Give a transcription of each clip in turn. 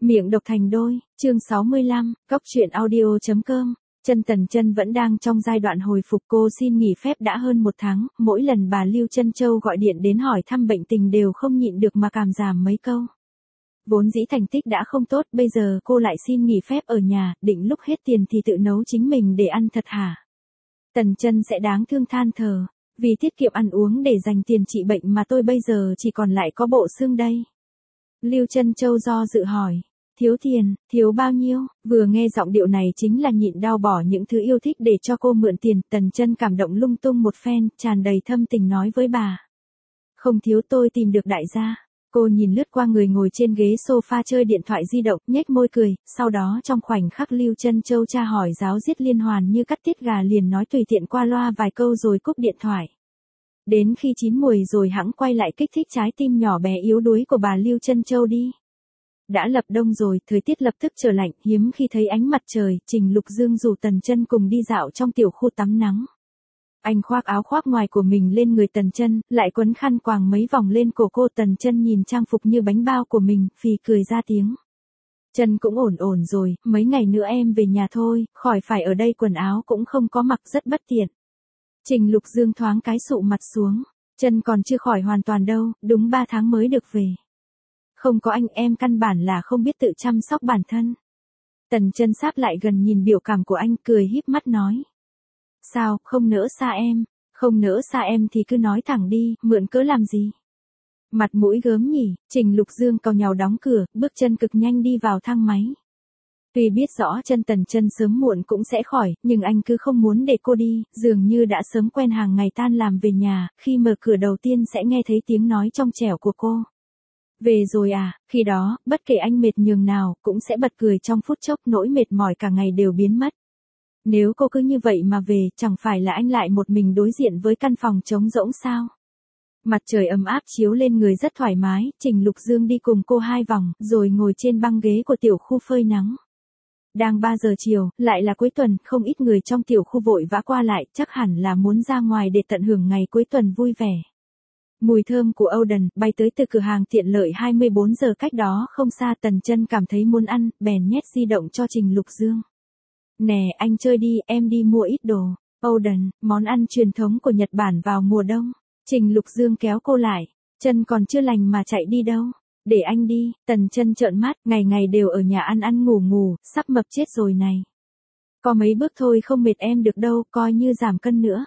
Miệng độc thành đôi, chương 65, Cóc truyện audio.com. Tần Chân vẫn đang trong giai đoạn hồi phục, cô xin nghỉ phép đã hơn 1 tháng, mỗi lần bà Lưu Chân Châu gọi điện đến hỏi thăm bệnh tình đều không nhịn được mà cảm giảm mấy câu. Vốn dĩ thành tích đã không tốt, bây giờ cô lại xin nghỉ phép ở nhà, định lúc hết tiền thì tự nấu chính mình để ăn thật hả? Tần Chân sẽ đáng thương than thở, vì tiết kiệm ăn uống để dành tiền trị bệnh mà tôi bây giờ chỉ còn lại có bộ xương đây. Lưu Chân Châu do dự hỏi. Thiếu tiền, thiếu bao nhiêu? Vừa nghe giọng điệu này chính là nhịn đau bỏ những thứ yêu thích để cho cô mượn tiền. Tần Chân cảm động lung tung một phen, tràn đầy thâm tình nói với bà. Không thiếu, tôi tìm được đại gia. Cô nhìn lướt qua người ngồi trên ghế sofa chơi điện thoại di động, nhếch môi cười, sau đó trong khoảnh khắc Lưu Chân Châu tra hỏi ráo riết liên hoàn như cắt tiết gà, liền nói tùy tiện qua loa vài câu rồi cúp điện thoại. Đến khi chín muồi rồi hẵng quay lại kích thích trái tim nhỏ bé yếu đuối của bà Lưu Chân Châu đi. Đã lập đông rồi, thời tiết lập tức trở lạnh, hiếm khi thấy ánh mặt trời, Trình Lục Dương rủ Tần Chân cùng đi dạo trong tiểu khu tắm nắng. Anh khoác áo khoác ngoài của mình lên người Tần Chân, lại quấn khăn quàng mấy vòng lên cổ cô. Tần Chân nhìn trang phục như bánh bao của mình, phì cười ra tiếng. Chân cũng ổn ổn rồi, mấy ngày nữa em về nhà thôi, khỏi phải ở đây, quần áo cũng không có mặc rất bất tiện. Trình Lục Dương thoáng cái sụ mặt xuống, chân còn chưa khỏi hoàn toàn đâu, đúng 3 tháng mới được về. Không có anh em căn bản là không biết tự chăm sóc bản thân. Tần Chân sáp lại gần nhìn biểu cảm của anh, cười híp mắt nói. Sao, không nỡ xa em? Không nỡ xa em thì cứ nói thẳng đi, mượn cớ làm gì? Mặt mũi gớm nhỉ? Trình Lục Dương càu nhàu đóng cửa, bước chân cực nhanh đi vào thang máy. Tuy biết rõ Tần Chân sớm muộn cũng sẽ khỏi, nhưng anh cứ không muốn để cô đi, dường như đã sớm quen hàng ngày tan làm về nhà, khi mở cửa đầu tiên sẽ nghe thấy tiếng nói trong trẻo của cô. Về rồi à? Khi đó, bất kể anh mệt nhường nào, cũng sẽ bật cười trong phút chốc, nỗi mệt mỏi cả ngày đều biến mất. Nếu cô cứ như vậy mà về, chẳng phải là anh lại một mình đối diện với căn phòng trống rỗng sao? Mặt trời ấm áp chiếu lên người rất thoải mái, Trình Lục Dương đi cùng cô 2 vòng, rồi ngồi trên băng ghế của tiểu khu phơi nắng. Đang 3 giờ chiều, lại là cuối tuần, không ít người trong tiểu khu vội vã qua lại, chắc hẳn là muốn ra ngoài để tận hưởng ngày cuối tuần vui vẻ. Mùi thơm của Oden bay tới từ cửa hàng tiện lợi 24 giờ cách đó không xa. Tần Chân cảm thấy muốn ăn, bèn nhét di động cho Trình Lục Dương. Nè, anh chơi đi, em đi mua ít đồ. Oden, món ăn truyền thống của Nhật Bản vào mùa đông. Trình Lục Dương kéo cô lại. Chân còn chưa lành mà chạy đi đâu? Để anh đi. Tần Chân trợn mắt, ngày ngày đều ở nhà ăn ăn ngủ ngủ, sắp mập chết rồi này. Có mấy bước thôi không mệt em được đâu, coi như giảm cân nữa.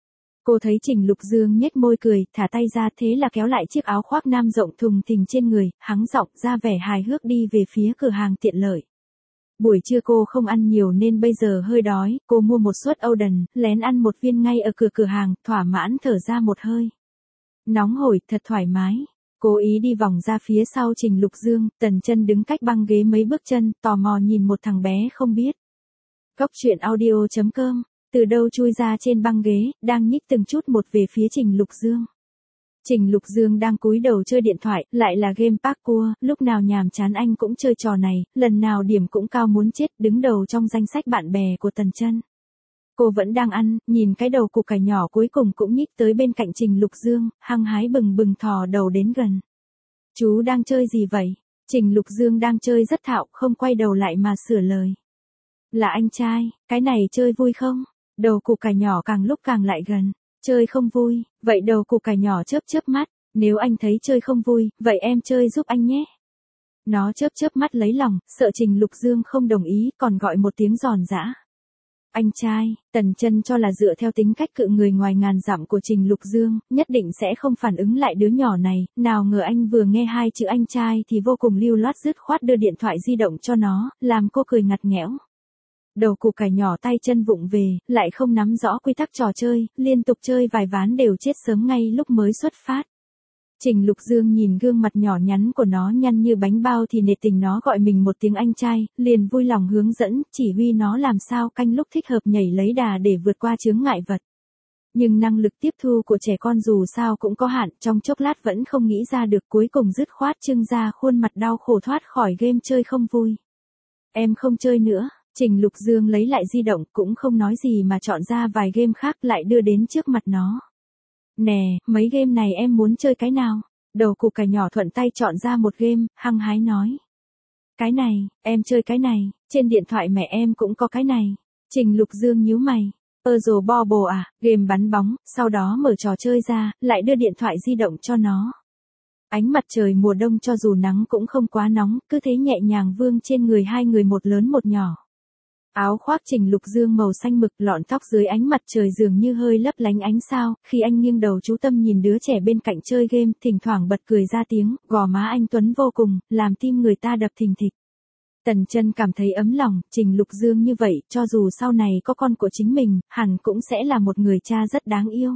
Cô thấy Trình Lục Dương nhếch môi cười, thả tay ra, thế là kéo lại chiếc áo khoác nam rộng thùng thình trên người, hắng giọng ra vẻ hài hước đi về phía cửa hàng tiện lợi. Buổi trưa cô không ăn nhiều nên bây giờ hơi đói, cô mua một suất Oden, lén ăn một viên ngay ở cửa hàng, thỏa mãn thở ra một hơi. Nóng hổi, thật thoải mái. Cố ý đi vòng ra phía sau Trình Lục Dương, Tần Chân đứng cách băng ghế mấy bước chân, tò mò nhìn một thằng bé không biết. Cóc truyện audio.com. Từ đâu chui ra trên băng ghế, đang nhích từng chút một về phía Trình Lục Dương. Trình Lục Dương đang cúi đầu chơi điện thoại, lại là game parkour, lúc nào nhàm chán anh cũng chơi trò này, lần nào điểm cũng cao muốn chết, đứng đầu trong danh sách bạn bè của Tần Chân. Cô vẫn đang ăn, nhìn cái đầu củ cải nhỏ cuối cùng cũng nhích tới bên cạnh Trình Lục Dương, hăng hái bừng bừng thò đầu đến gần. Chú đang chơi gì vậy? Trình Lục Dương đang chơi rất thạo, không quay đầu lại mà sửa lời. Là anh trai, cái này chơi vui không? Đầu củ cải nhỏ càng lúc càng lại gần. Chơi không vui, vậy đầu củ cải nhỏ chớp chớp mắt. Nếu anh thấy chơi không vui, vậy em chơi giúp anh nhé. Nó chớp chớp mắt lấy lòng, sợ Trình Lục Dương không đồng ý, còn gọi một tiếng giòn giã. Anh trai. Tần Chân cho là dựa theo tính cách cự người ngoài ngàn dặm của Trình Lục Dương, nhất định sẽ không phản ứng lại đứa nhỏ này, nào ngờ anh vừa nghe 2 chữ anh trai thì vô cùng lưu loát dứt khoát đưa điện thoại di động cho nó, làm cô cười ngặt nghẽo. Đầu củ cải nhỏ tay chân vụng về, lại không nắm rõ quy tắc trò chơi, liên tục chơi vài ván đều chết sớm ngay lúc mới xuất phát. Trình Lục Dương nhìn gương mặt nhỏ nhắn của nó nhăn như bánh bao thì nể tình nó gọi mình một tiếng anh trai, liền vui lòng hướng dẫn, chỉ huy nó làm sao canh lúc thích hợp nhảy lấy đà để vượt qua chướng ngại vật. Nhưng năng lực tiếp thu của trẻ con dù sao cũng có hạn, trong chốc lát vẫn không nghĩ ra được, cuối cùng dứt khoát trưng ra khuôn mặt đau khổ thoát khỏi game chơi không vui. Em không chơi nữa. Trình Lục Dương lấy lại di động, cũng không nói gì mà chọn ra vài game khác lại đưa đến trước mặt nó. Nè, mấy game này em muốn chơi cái nào? Đầu củ cải nhỏ thuận tay chọn ra một game, hăng hái nói. Cái này, em chơi cái này, trên điện thoại mẹ em cũng có cái này. Trình Lục Dương nhíu mày. Puzzle Bobble à, game bắn bóng, sau đó mở trò chơi ra, lại đưa điện thoại di động cho nó. Ánh mặt trời mùa đông cho dù nắng cũng không quá nóng, cứ thế nhẹ nhàng vương trên người hai người một lớn một nhỏ. Áo khoác Trình Lục Dương màu xanh mực, lọn tóc dưới ánh mặt trời dường như hơi lấp lánh ánh sao, khi anh nghiêng đầu chú tâm nhìn đứa trẻ bên cạnh chơi game, thỉnh thoảng bật cười ra tiếng, gò má anh tuấn vô cùng, làm tim người ta đập thình thịch. Tần Chân cảm thấy ấm lòng, Trình Lục Dương như vậy, cho dù sau này có con của chính mình, hẳn cũng sẽ là một người cha rất đáng yêu.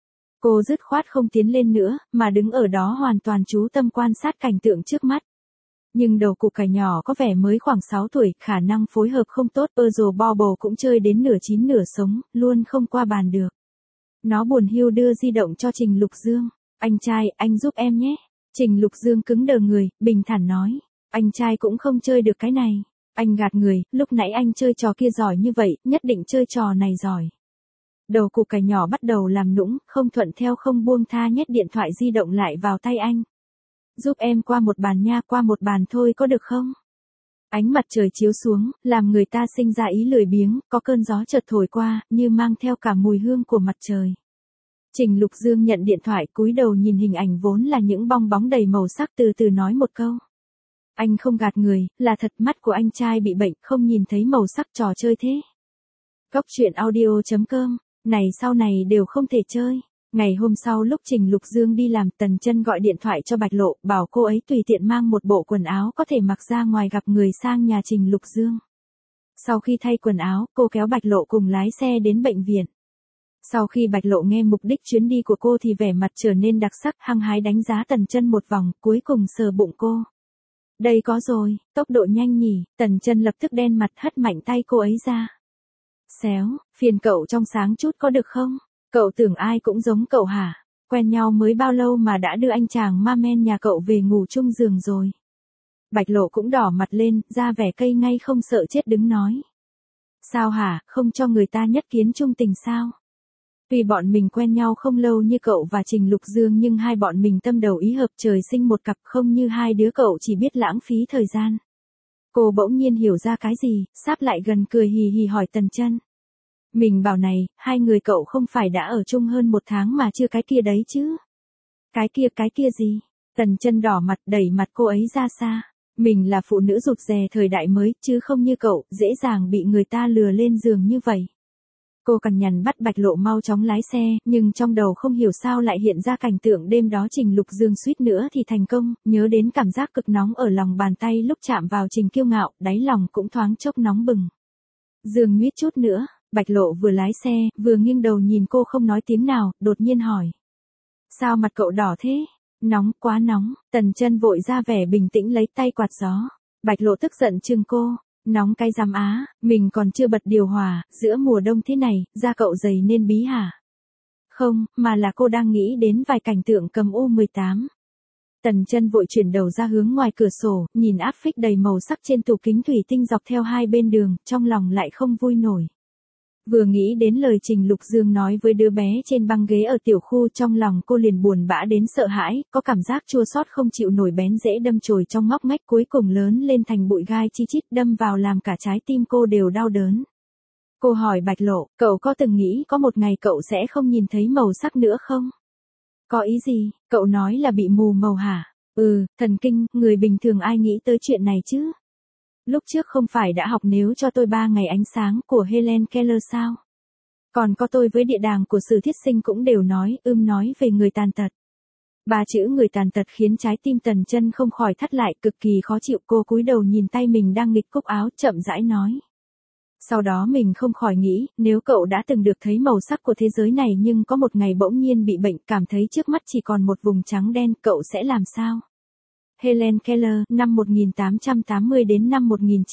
Cô dứt khoát không tiến lên nữa, mà đứng ở đó hoàn toàn chú tâm quan sát cảnh tượng trước mắt. Nhưng đầu củ cải nhỏ có vẻ mới khoảng 6 tuổi, khả năng phối hợp không tốt, Puzzle Bobble cũng chơi đến nửa chín nửa sống, luôn không qua bàn được. Nó buồn hiu đưa di động cho Trình Lục Dương. Anh trai, anh giúp em nhé. Trình Lục Dương cứng đờ người, bình thản nói. Anh trai cũng không chơi được cái này. Anh gạt người, lúc nãy anh chơi trò kia giỏi như vậy, nhất định chơi trò này giỏi. Đầu củ cải nhỏ bắt đầu làm nũng, không thuận theo không buông tha nhét điện thoại di động lại vào tay anh. Giúp em qua một bàn nha, qua một bàn thôi có được không? Ánh mặt trời chiếu xuống, làm người ta sinh ra ý lười biếng, có cơn gió chợt thổi qua, như mang theo cả mùi hương của mặt trời. Trình Lục Dương nhận điện thoại, cúi đầu nhìn hình ảnh vốn là những bong bóng đầy màu sắc, từ từ nói một câu. Anh không gạt người, là thật, mắt của anh trai bị bệnh, không nhìn thấy màu sắc trò chơi thế. Cốc truyện audio.com, này sau này đều không thể chơi. Ngày hôm sau lúc Trình Lục Dương đi làm, Tần Chân gọi điện thoại cho Bạch Lộ, bảo cô ấy tùy tiện mang một bộ quần áo có thể mặc ra ngoài gặp người sang nhà Trình Lục Dương. Sau khi thay quần áo, cô kéo Bạch Lộ cùng lái xe đến bệnh viện. Sau khi Bạch Lộ nghe mục đích chuyến đi của cô thì vẻ mặt trở nên đặc sắc, hăng hái đánh giá Tần Chân một vòng, cuối cùng sờ bụng cô. Đây có rồi, tốc độ nhanh nhỉ, Tần Chân lập tức đen mặt, hất mạnh tay cô ấy ra. Xéo, phiền cậu trong sáng chút có được không? Cậu tưởng ai cũng giống cậu hả? Quen nhau mới bao lâu mà đã đưa anh chàng ma men nhà cậu về ngủ chung giường rồi? Bạch Lộ cũng đỏ mặt lên, ra vẻ cây ngay không sợ chết đứng nói. Sao hả, không cho người ta nhất kiến chung tình sao? Vì bọn mình quen nhau không lâu như cậu và Trình Lục Dương, nhưng hai bọn mình tâm đầu ý hợp, trời sinh một cặp, không như hai đứa cậu chỉ biết lãng phí thời gian. Cô bỗng nhiên hiểu ra cái gì, sáp lại gần cười hì hì hỏi Tần Chân. Mình bảo này, hai người cậu không phải đã ở chung hơn 1 tháng mà chưa cái kia đấy chứ? Cái kia gì? Tần Chân đỏ mặt đẩy mặt cô ấy ra xa. Mình là phụ nữ rụt rè thời đại mới, chứ không như cậu, dễ dàng bị người ta lừa lên giường như vậy. Cô cằn nhằn bắt Bạch Lộ mau chóng lái xe, nhưng trong đầu không hiểu sao lại hiện ra cảnh tượng đêm đó Trình Lục Dương suýt nữa thì thành công, nhớ đến cảm giác cực nóng ở lòng bàn tay lúc chạm vào Trình Kiêu Ngạo, đáy lòng cũng thoáng chốc nóng bừng. Dương mít chút nữa. Bạch Lộ vừa lái xe, vừa nghiêng đầu nhìn cô không nói tiếng nào, đột nhiên hỏi. Sao mặt cậu đỏ thế? Nóng, quá nóng. Tần Chân vội ra vẻ bình tĩnh lấy tay quạt gió. Bạch Lộ tức giận trừng cô. Nóng cái giám á, mình còn chưa bật điều hòa, giữa mùa đông thế này, da cậu dày nên bí hả? Không, mà là cô đang nghĩ đến vài cảnh tượng cầm U18. Tần Chân vội chuyển đầu ra hướng ngoài cửa sổ, nhìn áp phích đầy màu sắc trên tủ kính thủy tinh dọc theo hai bên đường, trong lòng lại không vui nổi. Vừa nghĩ đến lời Trình Lục Dương nói với đứa bé trên băng ghế ở tiểu khu, trong lòng cô liền buồn bã đến sợ hãi, có cảm giác chua xót không chịu nổi bén rễ đâm chồi trong ngóc ngách, cuối cùng lớn lên thành bụi gai chi chít đâm vào làm cả trái tim cô đều đau đớn. Cô hỏi Bạch Lộ, cậu có từng nghĩ có một ngày cậu sẽ không nhìn thấy màu sắc nữa không? Có ý gì, cậu nói là bị mù màu hả? Thần kinh, người bình thường ai nghĩ tới chuyện này chứ? Lúc trước không phải đã học Nếu cho tôi 3 ngày ánh sáng của Helen Keller sao? Còn có Tôi với địa đàng của Sử Thiết Sinh cũng đều nói về người tàn tật. 3 chữ người tàn tật khiến trái tim Tần Chân không khỏi thắt lại, cực kỳ khó chịu. Cô cúi đầu nhìn tay mình đang nghịch cúc áo, chậm rãi nói. Sau đó mình không khỏi nghĩ, nếu cậu đã từng được thấy màu sắc của thế giới này nhưng có một ngày bỗng nhiên bị bệnh, cảm thấy trước mắt chỉ còn một vùng trắng đen, cậu sẽ làm sao? Helen Keller, năm 1880 đến năm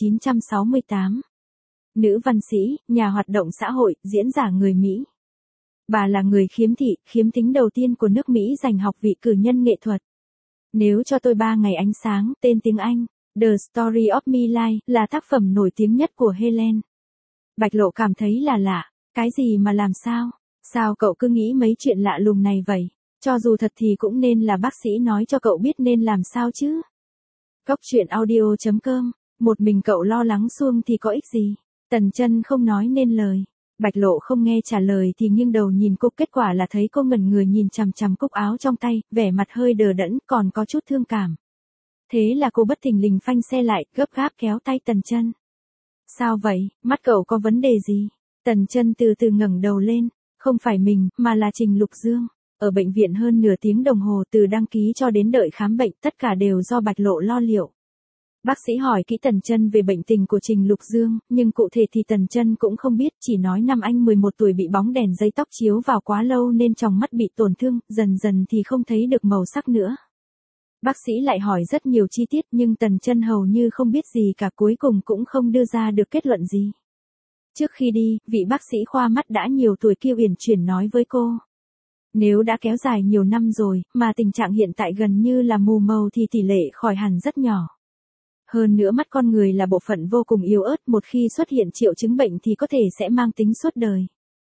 1968. Nữ văn sĩ, nhà hoạt động xã hội, diễn giả người Mỹ. Bà là người khiếm thính đầu tiên của nước Mỹ giành học vị cử nhân nghệ thuật. Nếu cho tôi 3 ngày ánh sáng, tên tiếng Anh, The Story of My Life, là tác phẩm nổi tiếng nhất của Helen. Bạch Lộ cảm thấy là lạ, cái gì mà làm sao? Sao cậu cứ nghĩ mấy chuyện lạ lùng này vậy? Cho dù thật thì cũng nên là bác sĩ nói cho cậu biết nên làm sao chứ. Cốc truyện audio.com Một mình cậu lo lắng suông thì có ích gì? Tần Chân không nói nên lời. Bạch Lộ không nghe trả lời thì nghiêng đầu nhìn cô, kết quả là thấy cô ngẩn người nhìn chằm chằm cúc áo trong tay, vẻ mặt hơi đờ đẫn, còn có chút thương cảm. Thế là cô bất thình lình phanh xe lại, gấp gáp kéo tay Tần Chân. Sao vậy, mắt cậu có vấn đề gì? Tần Chân từ từ ngẩng đầu lên, không phải mình, mà là Trình Lục Dương. Ở bệnh viện hơn nửa tiếng đồng hồ, từ đăng ký cho đến đợi khám bệnh, tất cả đều do Bạch Lộ lo liệu. Bác sĩ hỏi kỹ Tần Chân về bệnh tình của Trình Lục Dương, nhưng cụ thể thì Tần Chân cũng không biết, chỉ nói năm anh 11 tuổi bị bóng đèn dây tóc chiếu vào quá lâu nên tròng mắt bị tổn thương, dần dần thì không thấy được màu sắc nữa. Bác sĩ lại hỏi rất nhiều chi tiết nhưng Tần Chân hầu như không biết gì cả, cuối cùng cũng không đưa ra được kết luận gì. Trước khi đi, vị bác sĩ khoa mắt đã nhiều tuổi kia uyển chuyển nói với cô. Nếu đã kéo dài nhiều năm rồi, mà tình trạng hiện tại gần như là mù màu thì tỷ lệ khỏi hẳn rất nhỏ. Hơn nữa mắt con người là bộ phận vô cùng yếu ớt, một khi xuất hiện triệu chứng bệnh thì có thể sẽ mang tính suốt đời.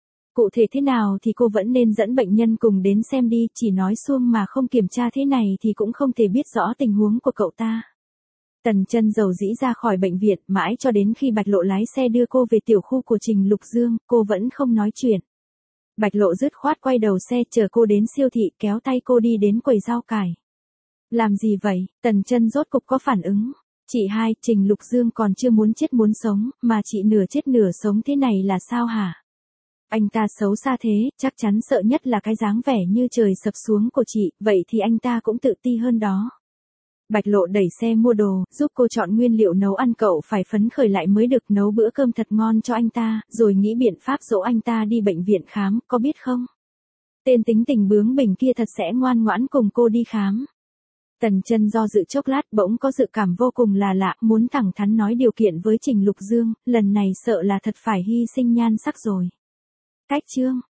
Cụ thể thế nào thì cô vẫn nên dẫn bệnh nhân cùng đến xem đi, chỉ nói suông mà không kiểm tra thế này thì cũng không thể biết rõ tình huống của cậu ta. Tần Chân dầu dĩ ra khỏi bệnh viện, mãi cho đến khi Bạch Lộ lái xe đưa cô về tiểu khu của Trình Lục Dương, cô vẫn không nói chuyện. Bạch Lộ dứt khoát quay đầu xe chờ cô đến siêu thị, kéo tay cô đi đến quầy rau cải. Làm gì vậy? Tần Chân rốt cục có phản ứng. Chị hai, Trình Lục Dương còn chưa muốn chết muốn sống, mà chị nửa chết nửa sống thế này là sao hả? Anh ta xấu xa thế, chắc chắn sợ nhất là cái dáng vẻ như trời sập xuống của chị, vậy thì anh ta cũng tự ti hơn đó. Bạch Lộ đẩy xe mua đồ, giúp cô chọn nguyên liệu nấu ăn, cậu phải phấn khởi lại mới được, nấu bữa cơm thật ngon cho anh ta, rồi nghĩ biện pháp dỗ anh ta đi bệnh viện khám, có biết không? Tên tính tình bướng bỉnh kia thật sẽ ngoan ngoãn cùng cô đi khám. Tần Chân do dự chốc lát bỗng có dự cảm vô cùng là lạ, muốn thẳng thắn nói điều kiện với Trình Lục Dương, lần này sợ là thật phải hy sinh nhan sắc rồi. Cách chương